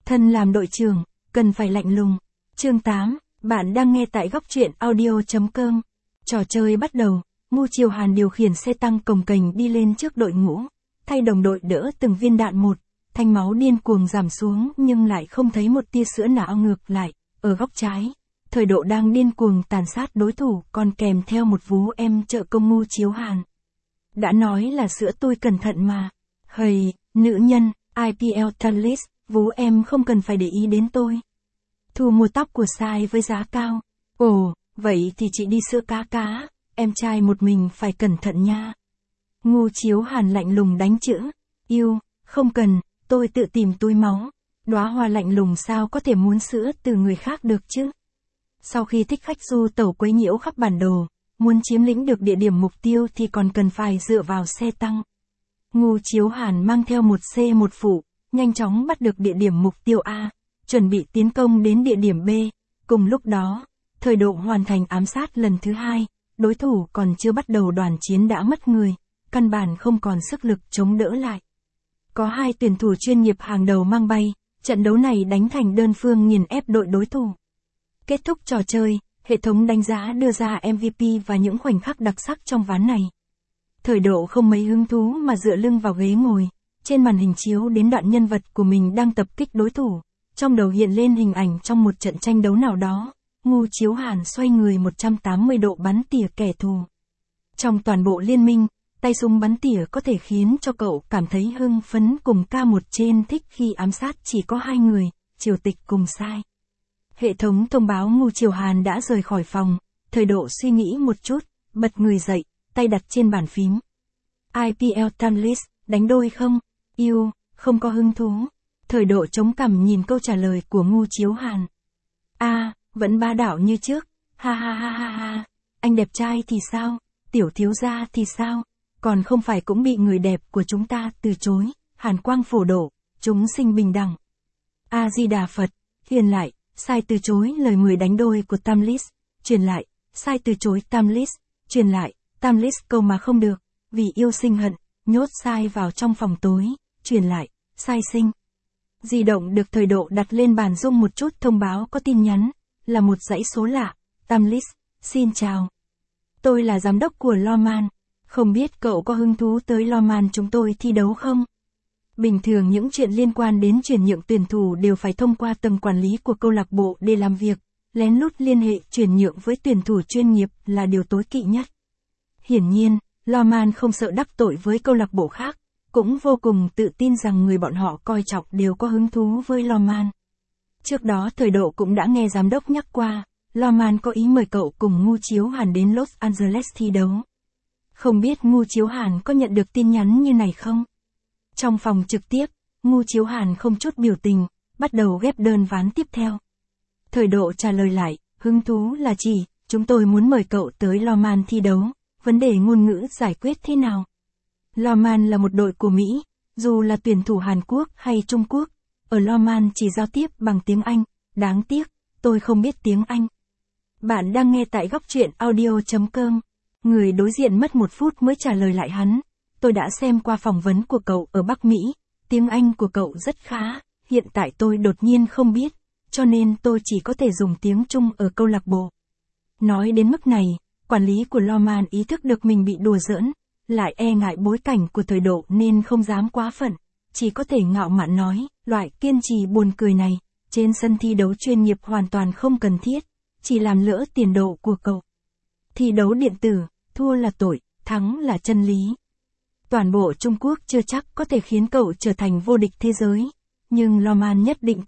Thân làm đội trưởng, cần phải lạnh lùng. Chương 8, bạn đang nghe tại góc truyện audio.com. Trò chơi bắt đầu, Ngô Chiều Hàn điều khiển xe tăng cồng kềnh đi lên trước đội ngũ, thay đồng đội đỡ từng viên đạn một, thanh máu điên cuồng giảm xuống nhưng lại không thấy một tia sữa nào ngược lại, ở góc trái. Thời Độ đang điên cuồng tàn sát đối thủ còn kèm theo một vú em trợ công Ngô Chiếu Hàn. Đã nói là sữa tôi cẩn thận mà. Hầy, nữ nhân, IPL Tallis, vú em không cần phải để ý đến tôi. Thu mua tóc của Sai với giá cao. Ồ, vậy thì chị đi sữa cá, em trai một mình phải cẩn thận nha. Ngô Chiếu Hàn lạnh lùng đánh chữ. Yêu, không cần, tôi tự tìm túi máu. Đóa hoa lạnh lùng sao có thể muốn sữa từ người khác được chứ? Sau khi thích khách du tẩu quấy nhiễu khắp bản đồ, muốn chiếm lĩnh được địa điểm mục tiêu thì còn cần phải dựa vào xe tăng. Ngô Chiếu Hàn mang theo một C1 phụ, nhanh chóng bắt được địa điểm mục tiêu A, chuẩn bị tiến công đến địa điểm B. Cùng lúc đó, Thời Độ hoàn thành ám sát lần thứ 2, đối thủ còn chưa bắt đầu đoàn chiến đã mất người, căn bản không còn sức lực chống đỡ lại. Có 2 tuyển thủ chuyên nghiệp hàng đầu mang bay, trận đấu này đánh thành đơn phương nghiền ép đội đối thủ. Kết thúc trò chơi, hệ thống đánh giá đưa ra MVP và những khoảnh khắc đặc sắc trong ván này. Thời Độ không mấy hứng thú mà dựa lưng vào ghế ngồi, trên màn hình chiếu đến đoạn nhân vật của mình đang tập kích đối thủ, trong đầu hiện lên hình ảnh trong một trận tranh đấu nào đó, Ngô Chiếu Hàn xoay người 180 độ bắn tỉa kẻ thù. Trong toàn bộ liên minh, tay súng bắn tỉa có thể khiến cho cậu cảm thấy hưng phấn cùng K1 trên thích khi ám sát chỉ có 2 người, Triều Tịch cùng Sai. Hệ thống thông báo Ngô Chiếu Hàn đã rời khỏi phòng, Thời Độ suy nghĩ một chút, bật người dậy, tay đặt trên bàn phím. IPL Tallis, đánh đôi không? Yêu, không có hứng thú. Thời Độ chống cằm nhìn câu trả lời của Ngô Chiếu Hàn. Vẫn bá đạo như trước. Ha ha ha ha ha. Anh đẹp trai thì sao? Tiểu thiếu gia thì sao? Còn không phải cũng bị người đẹp của chúng ta từ chối. Hàn quang phổ độ, chúng sinh bình đẳng. A Di Đà Phật, hiền lại, Sai từ chối lời mời đánh đôi của Tallis, truyền lại, Sai từ chối Tallis, truyền lại, Tallis câu mà không được, vì yêu sinh hận, nhốt Sai vào trong phòng tối, truyền lại, Sai sinh. Di động được Thời Độ đặt lên bàn rung một chút thông báo có tin nhắn, là một dãy số lạ. Tallis, xin chào. Tôi là giám đốc của Loman, không biết cậu có hứng thú tới Loman chúng tôi thi đấu không? Bình thường những chuyện liên quan đến chuyển nhượng tuyển thủ đều phải thông qua tầng quản lý của câu lạc bộ để làm việc, lén lút liên hệ chuyển nhượng với tuyển thủ chuyên nghiệp là điều tối kỵ nhất. Hiển nhiên, Loman không sợ đắc tội với câu lạc bộ khác, cũng vô cùng tự tin rằng người bọn họ coi trọng đều có hứng thú với Loman. Trước đó Thời Độ cũng đã nghe giám đốc nhắc qua, Loman có ý mời cậu cùng Ngô Chiếu Hàn đến Los Angeles thi đấu. Không biết Ngô Chiếu Hàn có nhận được tin nhắn như này không? Trong phòng trực tiếp, Ngô Chiếu Hàn không chút biểu tình, bắt đầu ghép đơn ván tiếp theo. Thời Độ trả lời lại, hứng thú là chỉ, chúng tôi muốn mời cậu tới Loman thi đấu, vấn đề ngôn ngữ giải quyết thế nào? Loman là một đội của Mỹ, dù là tuyển thủ Hàn Quốc hay Trung Quốc, ở Loman chỉ giao tiếp bằng tiếng Anh, đáng tiếc, tôi không biết tiếng Anh. Bạn đang nghe tại góc truyện audio.com. Người đối diện mất 1 phút mới trả lời lại hắn. Tôi đã xem qua phỏng vấn của cậu ở Bắc Mỹ, tiếng Anh của cậu rất khá, hiện tại tôi đột nhiên không biết, cho nên tôi chỉ có thể dùng tiếng Trung ở câu lạc bộ. Nói đến mức này, quản lý của Loman ý thức được mình bị đùa giỡn, lại e ngại bối cảnh của Thời Độ nên không dám quá phận, chỉ có thể ngạo mạn nói, loại kiên trì buồn cười này, trên sân thi đấu chuyên nghiệp hoàn toàn không cần thiết, chỉ làm lỡ tiền đồ của cậu. Thi đấu điện tử, thua là tội, thắng là chân lý. Toàn bộ Trung Quốc chưa chắc có thể khiến cậu trở thành vô địch thế giới, nhưng Loman nhất định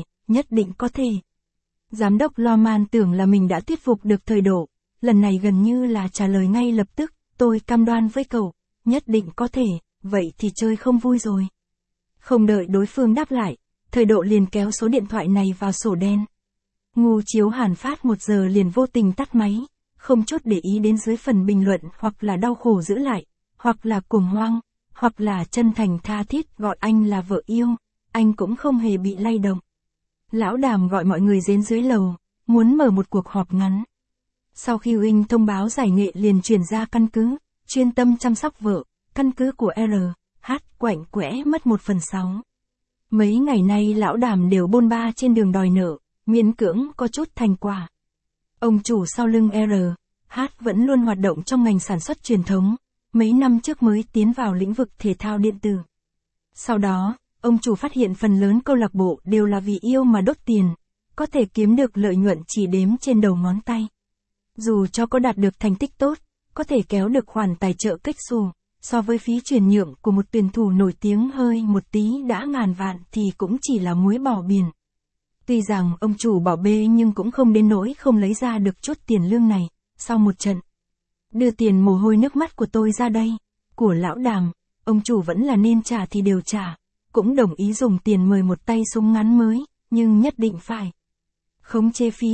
có thể. Giám đốc Loman tưởng là mình đã thuyết phục được Thời Độ, lần này gần như là trả lời ngay lập tức, tôi cam đoan với cậu, nhất định có thể, vậy thì chơi không vui rồi. Không đợi đối phương đáp lại, Thời Độ liền kéo số điện thoại này vào sổ đen. Ngô Chiếu Hàn phát 1 giờ liền vô tình tắt máy, không chút để ý đến dưới phần bình luận hoặc là đau khổ giữ lại, hoặc là cuồng hoang, hoặc là chân thành tha thiết gọi anh là vợ yêu, anh cũng không hề bị lay động. Lão Đàm gọi mọi người đến dưới lầu, muốn mở một cuộc họp ngắn. Sau khi Huynh thông báo giải nghệ liền chuyển ra căn cứ, chuyên tâm chăm sóc vợ, căn cứ của R, H quạnh quẽ mất 1/6. Mấy ngày nay lão Đàm đều bôn ba trên đường đòi nợ, miễn cưỡng có chút thành quả. Ông chủ sau lưng RH vẫn luôn hoạt động trong ngành sản xuất truyền thống, mấy năm trước mới tiến vào lĩnh vực thể thao điện tử. Sau đó, ông chủ phát hiện phần lớn câu lạc bộ đều là vì yêu mà đốt tiền, có thể kiếm được lợi nhuận chỉ đếm trên đầu ngón tay. Dù cho có đạt được thành tích tốt, có thể kéo được khoản tài trợ kếch xù, so với phí chuyển nhượng của một tuyển thủ nổi tiếng hơi một tí đã ngàn vạn thì cũng chỉ là muối bỏ biển. Tuy rằng ông chủ bỏ bê nhưng cũng không đến nỗi không lấy ra được chút tiền lương này, sau một trận. Đưa tiền mồ hôi nước mắt của tôi ra đây, của lão Đàm, ông chủ vẫn là nên trả thì đều trả, cũng đồng ý dùng tiền mời một tay súng ngắn mới, nhưng nhất định phải khống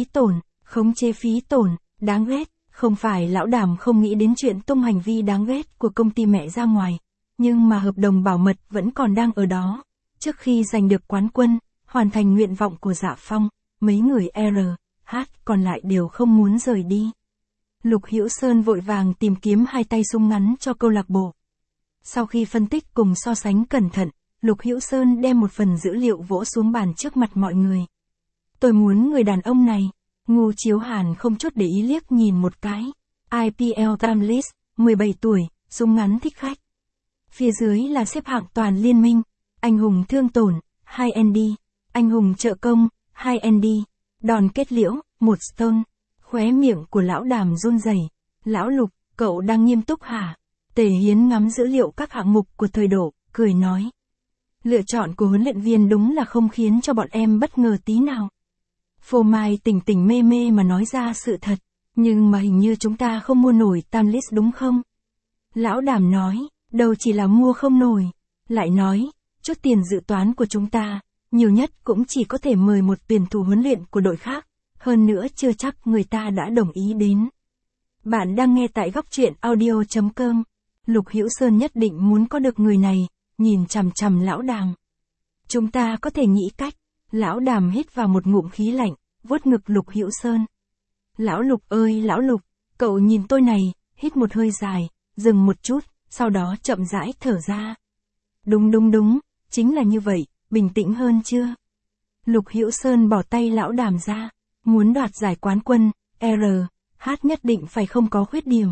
chế phí tổn, đáng ghét. Không phải lão Đàm không nghĩ đến chuyện tung hành vi đáng ghét của công ty mẹ ra ngoài, nhưng mà hợp đồng bảo mật vẫn còn đang ở đó. Trước khi giành được quán quân, hoàn thành nguyện vọng của Dạ Phong, mấy người RH còn lại đều không muốn rời đi. Lục Hữu Sơn vội vàng tìm kiếm hai tay súng ngắn cho câu lạc bộ. Sau khi phân tích cùng so sánh cẩn thận, Lục Hữu Sơn đem một phần dữ liệu vỗ xuống bàn trước mặt mọi người. Tôi muốn người đàn ông này. Ngô Chiếu Hàn không chút để ý liếc nhìn một cái. IPL Time List, 17 tuổi, súng ngắn thích khách. Phía dưới là xếp hạng toàn liên minh. Anh hùng thương tổn, 2ND. Anh hùng trợ công, 2ND. Đòn kết liễu, 1 stone. Khóe miệng của lão Đàm run rẩy. Lão Lục, cậu đang nghiêm túc hả? Tề Hiến ngắm dữ liệu các hạng mục của thời độ, cười nói. Lựa chọn của huấn luyện viên đúng là không khiến cho bọn em bất ngờ tí nào. Phô Mai tỉnh tỉnh mê mê mà nói ra sự thật, nhưng mà hình như chúng ta không mua nổi Time List đúng không? Lão Đàm nói, đâu chỉ là mua không nổi, lại nói, chút tiền dự toán của chúng ta, nhiều nhất cũng chỉ có thể mời một tuyển thủ huấn luyện của đội khác, hơn nữa chưa chắc người ta đã đồng ý đến. Bạn đang nghe tại góc truyện audio.com, Lục Hữu Sơn nhất định muốn có được người này, nhìn chằm chằm lão Đàm. Chúng ta có thể nghĩ cách. Lão Đàm hít vào một ngụm khí lạnh, vuốt ngực Lục Hữu Sơn. Lão Lục ơi lão Lục, cậu nhìn tôi này, hít một hơi dài, dừng một chút, sau đó chậm rãi thở ra. Đúng, chính là như vậy, bình tĩnh hơn chưa? Lục Hữu Sơn bỏ tay lão Đàm ra, muốn đoạt giải quán quân, RH nhất định phải không có khuyết điểm.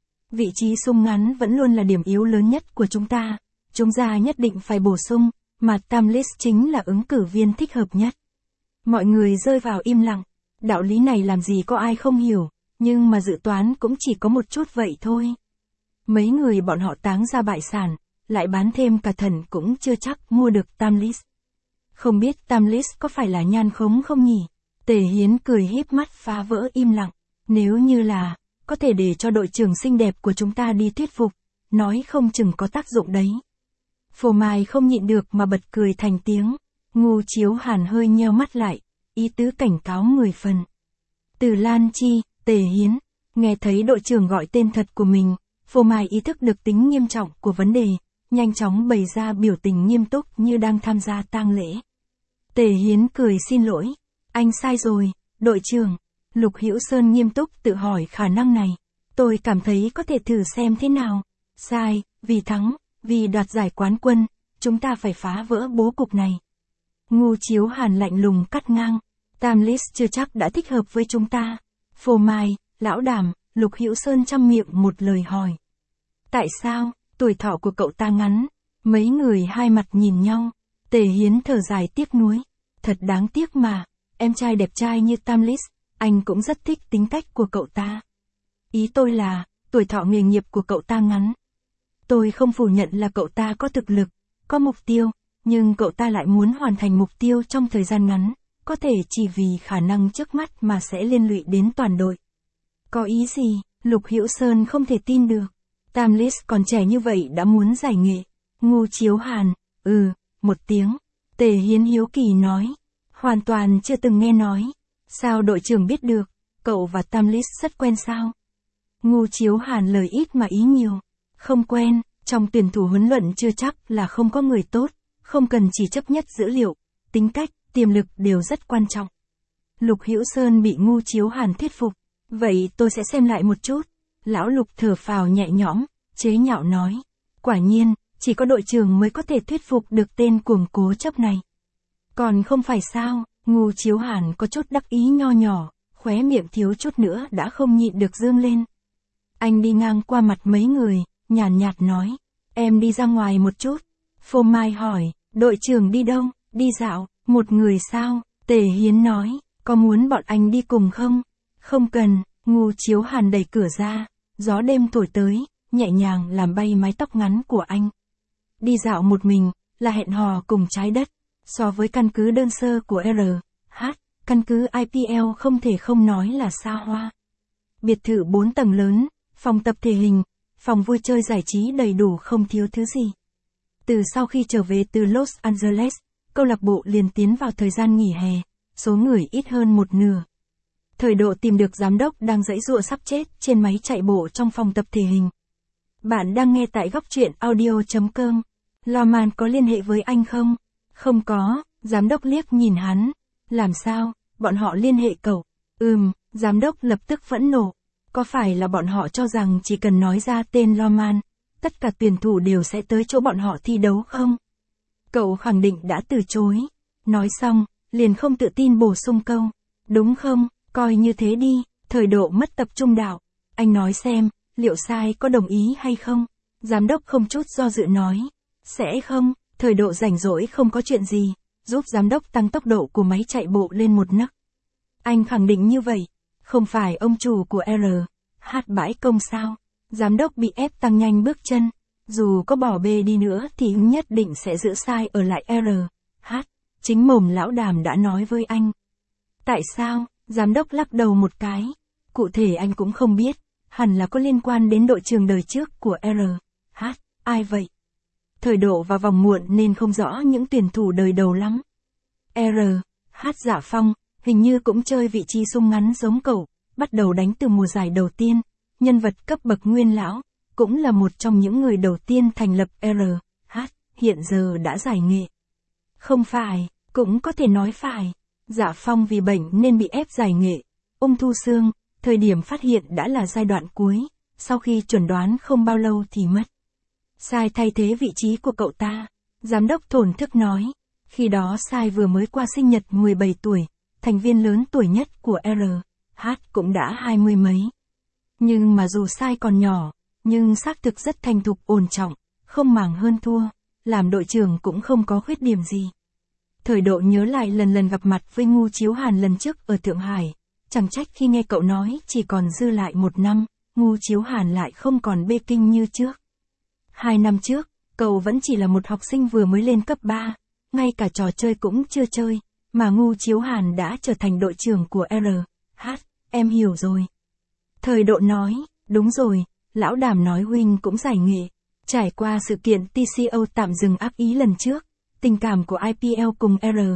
Vị trí súng ngắn vẫn luôn là điểm yếu lớn nhất của chúng ta nhất định phải bổ sung. Mà Time List chính là ứng cử viên thích hợp nhất. Mọi người rơi vào im lặng, đạo lý này làm gì có ai không hiểu, nhưng mà dự toán cũng chỉ có một chút vậy thôi. Mấy người bọn họ táng ra bại sản, lại bán thêm cả thần cũng chưa chắc mua được Time List. Không biết Time List có phải là nhan khống không nhỉ? Tề Hiến cười híp mắt phá vỡ im lặng, nếu như là, có thể để cho đội trưởng xinh đẹp của chúng ta đi thuyết phục, nói không chừng có tác dụng đấy. Phô Mai không nhịn được mà bật cười thành tiếng. Ngô Chiếu Hàn hơi nheo mắt lại, ý tứ cảnh cáo 10 phần. Từ Lan Chi, Tề Hiến, nghe thấy đội trưởng gọi tên thật của mình, Phô Mai ý thức được tính nghiêm trọng của vấn đề, nhanh chóng bày ra biểu tình nghiêm túc như đang tham gia tang lễ. Tề Hiến cười xin lỗi, anh sai rồi, đội trưởng. Lục Hữu Sơn nghiêm túc tự hỏi khả năng này, tôi cảm thấy có thể thử xem thế nào. Sai, vì thắng. Vì đoạt giải quán quân, chúng ta phải phá vỡ bố cục này. Ngô Chiếu Hàn lạnh lùng cắt ngang. Time List chưa chắc đã thích hợp với chúng ta. Phô Mai, lão Đàm, Lục Hữu Sơn chăm miệng một lời hỏi. Tại sao, tuổi thọ của cậu ta ngắn? Mấy người hai mặt nhìn nhau. Tề Hiến thở dài tiếc nuối. Thật đáng tiếc mà, em trai đẹp trai như Time List, anh cũng rất thích tính cách của cậu ta. Ý tôi là, tuổi thọ nghề nghiệp của cậu ta ngắn. Tôi không phủ nhận là cậu ta có thực lực, có mục tiêu, nhưng cậu ta lại muốn hoàn thành mục tiêu trong thời gian ngắn, có thể chỉ vì khả năng trước mắt mà sẽ liên lụy đến toàn đội. Có ý gì? Lục Hữu Sơn không thể tin được. Time List còn trẻ như vậy đã muốn giải nghệ. Ngô Chiếu Hàn, một tiếng. Tề Hiến hiếu kỳ nói, hoàn toàn chưa từng nghe nói. Sao đội trưởng biết được? Cậu và Time List rất quen sao? Ngô Chiếu Hàn lời ít mà ý nhiều. Không quen, trong tuyển thủ huấn luyện chưa chắc là không có người tốt, không cần chỉ chấp nhất dữ liệu, tính cách, tiềm lực đều rất quan trọng. Lục Hữu Sơn bị Ngô Chiếu Hàn thuyết phục, vậy tôi sẽ xem lại một chút. Lão Lục thở phào nhẹ nhõm, chế nhạo nói, quả nhiên, chỉ có đội trưởng mới có thể thuyết phục được tên cuồng cố chấp này. Còn không phải sao, Ngô Chiếu Hàn có chút đắc ý nho nhỏ, khóe miệng thiếu chút nữa đã không nhịn được dương lên. Anh đi ngang qua mặt mấy người, nhàn nhạt nói, em đi ra ngoài một chút. Phô Mai hỏi, đội trưởng đi đâu, đi dạo, một người sao? Tề Hiến nói, có muốn bọn anh đi cùng không? Không cần, Ngô Chiếu Hàn đẩy cửa ra, gió đêm thổi tới, nhẹ nhàng làm bay mái tóc ngắn của anh. Đi dạo một mình, là hẹn hò cùng trái đất, so với căn cứ đơn sơ của RH, căn cứ IPL không thể không nói là xa hoa. Biệt thự 4 tầng lớn, phòng tập thể hình, phòng vui chơi giải trí đầy đủ không thiếu thứ gì. Từ sau khi trở về từ Los Angeles, câu lạc bộ liền tiến vào thời gian nghỉ hè, số người ít hơn một nửa. Thời Độ tìm được giám đốc đang giãy giụa sắp chết trên máy chạy bộ trong phòng tập thể hình. Bạn đang nghe tại góc truyện audio.com. Loman có liên hệ với anh không? Không có, giám đốc liếc nhìn hắn. Làm sao, bọn họ liên hệ cậu? Giám đốc lập tức phẫn nộ. Có phải là bọn họ cho rằng chỉ cần nói ra tên Loman, tất cả tuyển thủ đều sẽ tới chỗ bọn họ thi đấu không? Cậu khẳng định đã từ chối. Nói xong, liền không tự tin bổ sung câu. Đúng không, coi như thế đi. Thời Độ mất tập trung đạo. Anh nói xem, liệu Sai có đồng ý hay không? Giám đốc không chút do dự nói. Sẽ không, Thời Độ rảnh rỗi không có chuyện gì, giúp giám đốc tăng tốc độ của máy chạy bộ lên một nấc. Anh khẳng định như vậy, không phải ông chủ của RH bãi công sao? Giám đốc bị ép tăng nhanh bước chân, dù có bỏ bê đi nữa thì nhất định sẽ giữ Sai ở lại RH. Chính mồm lão Đàm đã nói với anh. Tại sao? Giám đốc lắc đầu một cái. Cụ thể anh cũng không biết, hẳn là có liên quan đến đội trưởng đời trước của RH. Ai vậy? Thời Độ vào vòng muộn nên không rõ những tuyển thủ đời đầu lắm. RH, Dạ Phong, hình như cũng chơi vị trí sung ngắn giống cậu, bắt đầu đánh từ mùa giải đầu tiên, nhân vật cấp bậc nguyên lão, cũng là một trong những người đầu tiên thành lập RH, hiện giờ đã giải nghệ. Không phải, cũng có thể nói phải. Dạ Phong vì bệnh nên bị ép giải nghệ, ung thư xương, thời điểm phát hiện đã là giai đoạn cuối, sau khi chuẩn đoán không bao lâu thì mất. Sai thay thế vị trí của cậu ta, giám đốc thổn thức nói. Khi đó Sai vừa mới qua sinh nhật 17 tuổi, thành viên lớn tuổi nhất của RH, cũng đã 20 mấy. Nhưng mà dù Sai còn nhỏ, nhưng xác thực rất thành thục ổn trọng, không màng hơn thua, làm đội trưởng cũng không có khuyết điểm gì. Thời Độ nhớ lại lần gặp mặt với Ngô Chiếu Hàn lần trước ở Thượng Hải, chẳng trách khi nghe cậu nói chỉ còn dư lại 1 năm, Ngô Chiếu Hàn lại không còn bê kinh như trước. 2 năm trước, cậu vẫn chỉ là một học sinh vừa mới lên cấp 3, ngay cả trò chơi cũng chưa chơi, mà Ngô Chiếu Hàn đã trở thành đội trưởng của RH, em hiểu rồi. Thời Độ nói, đúng rồi, lão Đàm nói huynh cũng giải nghệ. Trải qua sự kiện TCO tạm dừng ác ý lần trước, tình cảm của IPL cùng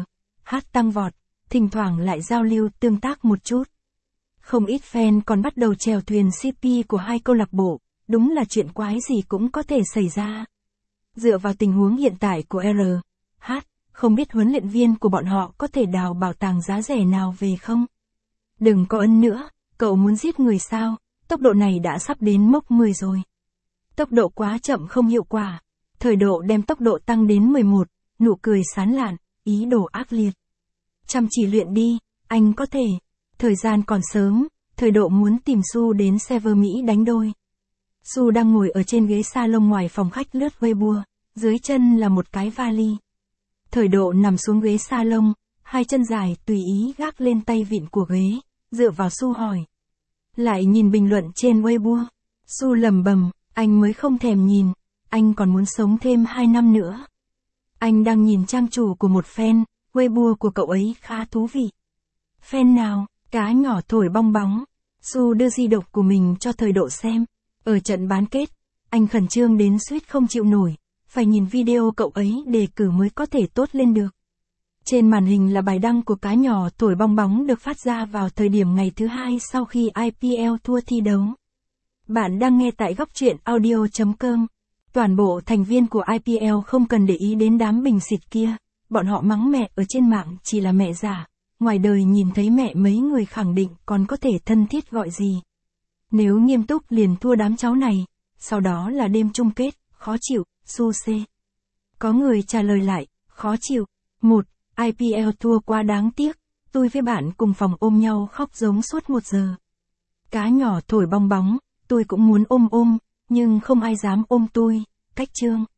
RH tăng vọt, thỉnh thoảng lại giao lưu tương tác một chút. Không ít fan còn bắt đầu chèo thuyền CP của hai câu lạc bộ, đúng là chuyện quái gì cũng có thể xảy ra. Dựa vào tình huống hiện tại của RH, không biết huấn luyện viên của bọn họ có thể đào bảo tàng giá rẻ nào về không? Đừng có ân nữa, cậu muốn giết người sao? Tốc độ này đã sắp đến mốc 10 rồi. Tốc độ quá chậm không hiệu quả. Thời Độ đem tốc độ tăng đến 11, nụ cười sán lạn, ý đồ ác liệt. Chăm chỉ luyện đi, anh có thể. Thời gian còn sớm, Thời Độ muốn tìm Su đến server Mỹ đánh đôi. Su đang ngồi ở trên ghế salon ngoài phòng khách lướt Weibo, dưới chân là một cái vali. Thời Độ nằm xuống ghế salon, hai chân dài tùy ý gác lên tay vịn của ghế, dựa vào Su hỏi. Lại nhìn bình luận trên Weibo. Su lẩm bẩm, anh mới không thèm nhìn, anh còn muốn sống thêm 2 năm nữa. Anh đang nhìn trang chủ của một fan, Weibo của cậu ấy khá thú vị. Fan nào? Cá nhỏ thổi bong bóng. Su đưa di động của mình cho Thời Độ xem. Ở trận bán kết, anh khẩn trương đến suýt không chịu nổi, phải nhìn video cậu ấy đề cử mới có thể tốt lên được. Trên màn hình là bài đăng của cá nhỏ thổi bong bóng được phát ra vào thời điểm ngày thứ 2 sau khi IPL thua thi đấu. Bạn đang nghe tại góc truyện audio.com. Toàn bộ thành viên của IPL không cần để ý đến đám bình xịt kia, bọn họ mắng mẹ ở trên mạng chỉ là mẹ giả, ngoài đời nhìn thấy mẹ mấy người khẳng định còn có thể thân thiết gọi gì. Nếu nghiêm túc liền thua đám cháu này, sau đó là đêm chung kết, khó chịu, su xê. Có người trả lời lại, khó chịu. 1. IPL thua quá đáng tiếc, tôi với bạn cùng phòng ôm nhau khóc giống suốt 1 giờ. Cá nhỏ thổi bong bóng, tôi cũng muốn ôm, nhưng không ai dám ôm tôi. Cách chương.